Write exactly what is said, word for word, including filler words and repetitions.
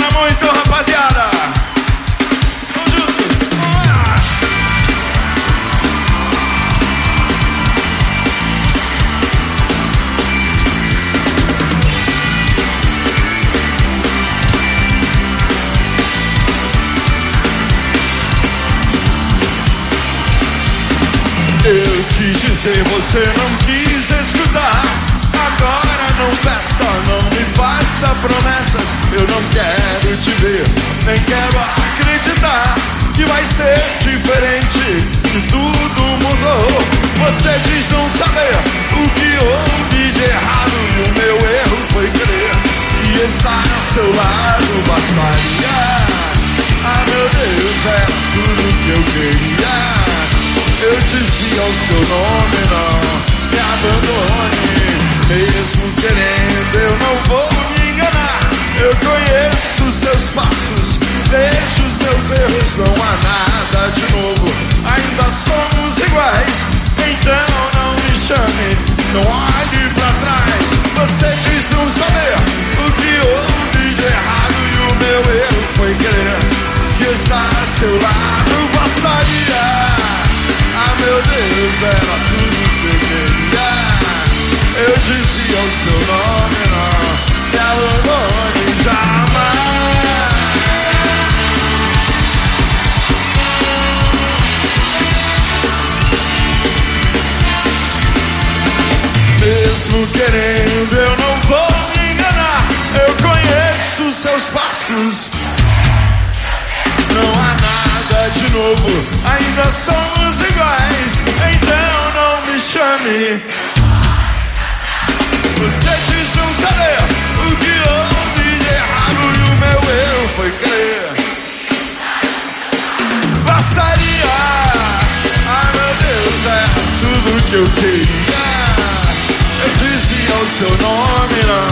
a mão então, rapaziada. Vamos junto. Vamos lá. Eu quis dizer, você não quis escutar. Agora não peça, não me faça promessas. Eu não quero te ver, nem quero acreditar que vai ser diferente, que tudo mudou. Você diz não saber o que houve de errado, e o meu erro foi crer que estar ao seu lado bastaria. Ah, meu Deus, era tudo que eu queria. Eu dizia o seu nome, não me abandone. Mesmo querendo, eu não vou me enganar. Eu conheço seus passos, vejo seus erros. Não há nada de novo, ainda somos iguais. Então não me chame, não olhe pra trás. Você diz não saber o que houve de errado, e o meu erro foi crer que estar a seu lado bastaria. Ah, meu Deus, era tudo que eu queria. Eu dizia o seu nome, não me abandone jamais. Mesmo querendo, eu não vou me enganar. Eu conheço seus passos, não há nada de novo, ainda somos iguais. Então não me chame. Você diz não saber o que houve de errado, e o meu erro foi crer bastaria. Ah, meu Deus, é tudo que eu queria. Eu dizia o seu nome, não